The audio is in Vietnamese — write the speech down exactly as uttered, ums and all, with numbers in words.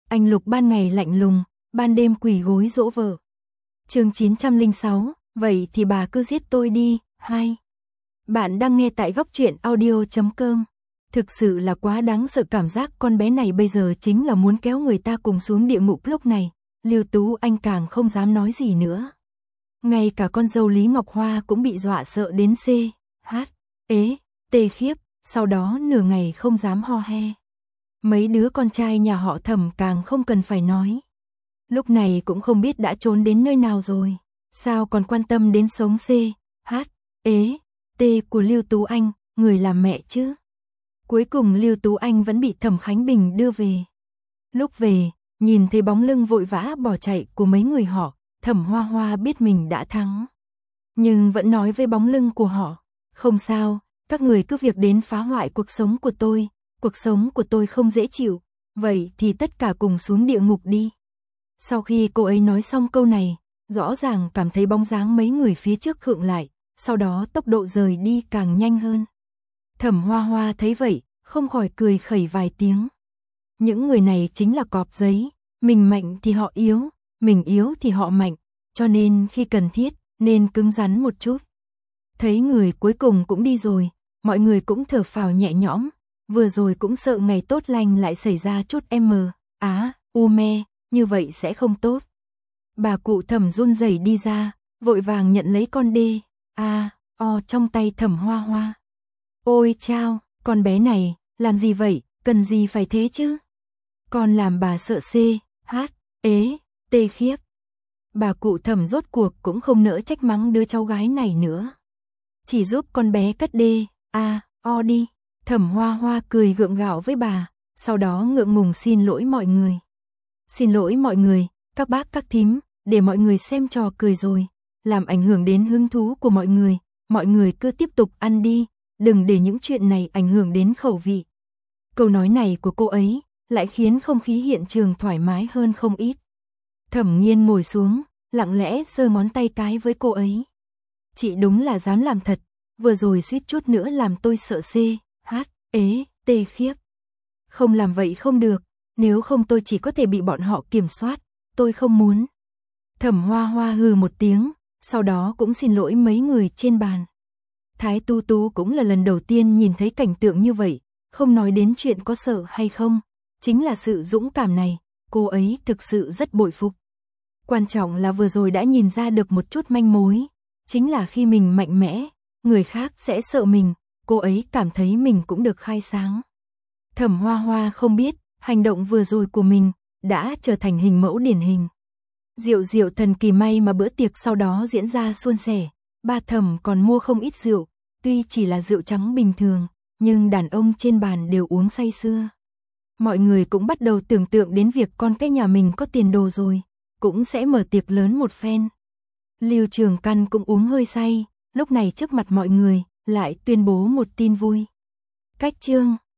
Anh Lục ban ngày lạnh lùng, ban đêm quỳ gối dỗ vợ. Chương chín trăm lẻ sáu, vậy thì bà cứ giết tôi đi. Hai. Bạn đang nghe tại góc truyện audio chấm com. Thực sự là quá đáng sợ, cảm giác con bé này bây giờ chính là muốn kéo người ta cùng xuống địa ngục. Lúc này, Lưu Tú Anh càng không dám nói gì nữa. Ngay cả con dâu Lý Ngọc Hoa cũng bị dọa sợ đến C, H, ế, tê khiếp, sau đó nửa ngày không dám ho he. Mấy đứa con trai nhà họ Thẩm càng không cần phải nói. Lúc này cũng không biết đã trốn đến nơi nào rồi, sao còn quan tâm đến sống C, H, ế, T của Lưu Tú Anh, người làm mẹ chứ. Cuối cùng Lưu Tú Anh vẫn bị Thẩm Khánh Bình đưa về. Lúc về, nhìn thấy bóng lưng vội vã bỏ chạy của mấy người họ, Thẩm Hoa Hoa biết mình đã thắng. Nhưng vẫn nói với bóng lưng của họ, không sao, các người cứ việc đến phá hoại cuộc sống của tôi, cuộc sống của tôi không dễ chịu, vậy thì tất cả cùng xuống địa ngục đi. Sau khi cô ấy nói xong câu này, rõ ràng cảm thấy bóng dáng mấy người phía trước khựng lại, sau đó tốc độ rời đi càng nhanh hơn. Thẩm Hoa Hoa thấy vậy, không khỏi cười khẩy vài tiếng. Những người này chính là cọp giấy, mình mạnh thì họ yếu, mình yếu thì họ mạnh, cho nên khi cần thiết, nên cứng rắn một chút. Thấy người cuối cùng cũng đi rồi, mọi người cũng thở phào nhẹ nhõm, vừa rồi cũng sợ ngày tốt lành lại xảy ra chút M, á, u me, như vậy sẽ không tốt. Bà cụ Thẩm run rẩy đi ra, vội vàng nhận lấy con đê, a, o trong tay Thẩm Hoa Hoa. Ôi chao, con bé này, làm gì vậy, cần gì phải thế chứ? Con làm bà sợ C, H, ế, tê khiếp. Bà cụ Thẩm rốt cuộc cũng không nỡ trách mắng đứa cháu gái này nữa. Chỉ giúp con bé cất đê, a, o đi. Thẩm Hoa Hoa cười gượng gạo với bà, sau đó ngượng ngùng xin lỗi mọi người. Xin lỗi mọi người, các bác các thím, để mọi người xem trò cười rồi, làm ảnh hưởng đến hứng thú của mọi người, mọi người cứ tiếp tục ăn đi, đừng để những chuyện này ảnh hưởng đến khẩu vị. Câu nói này của cô ấy lại khiến không khí hiện trường thoải mái hơn không ít. Thẩm Nghiên ngồi xuống, lặng lẽ giơ ngón tay cái với cô ấy. Chị đúng là dám làm thật, vừa rồi suýt chút nữa làm tôi sợ C, H, ế, tê khiếp. Không làm vậy không được, nếu không tôi chỉ có thể bị bọn họ kiểm soát, tôi không muốn. Thẩm Hoa Hoa hừ một tiếng, sau đó cũng xin lỗi mấy người trên bàn. Thái Tu Tú cũng là lần đầu tiên nhìn thấy cảnh tượng như vậy, không nói đến chuyện có sợ hay không, chính là sự dũng cảm này, cô ấy thực sự rất bội phục. Quan trọng là vừa rồi đã nhìn ra được một chút manh mối, chính là khi mình mạnh mẽ, người khác sẽ sợ mình, cô ấy cảm thấy mình cũng được khai sáng. Thẩm Hoa Hoa không biết, hành động vừa rồi của mình đã trở thành hình mẫu điển hình. Rượu rượu thần kỳ, may mà bữa tiệc sau đó diễn ra suôn sẻ, ba Thẩm còn mua không ít rượu, tuy chỉ là rượu trắng bình thường, nhưng đàn ông trên bàn đều uống say sưa. Mọi người cũng bắt đầu tưởng tượng đến việc con cái nhà mình có tiền đồ rồi, cũng sẽ mở tiệc lớn một phen. Lưu Trường Căn cũng uống hơi say, lúc này trước mặt mọi người lại tuyên bố một tin vui. Cách chương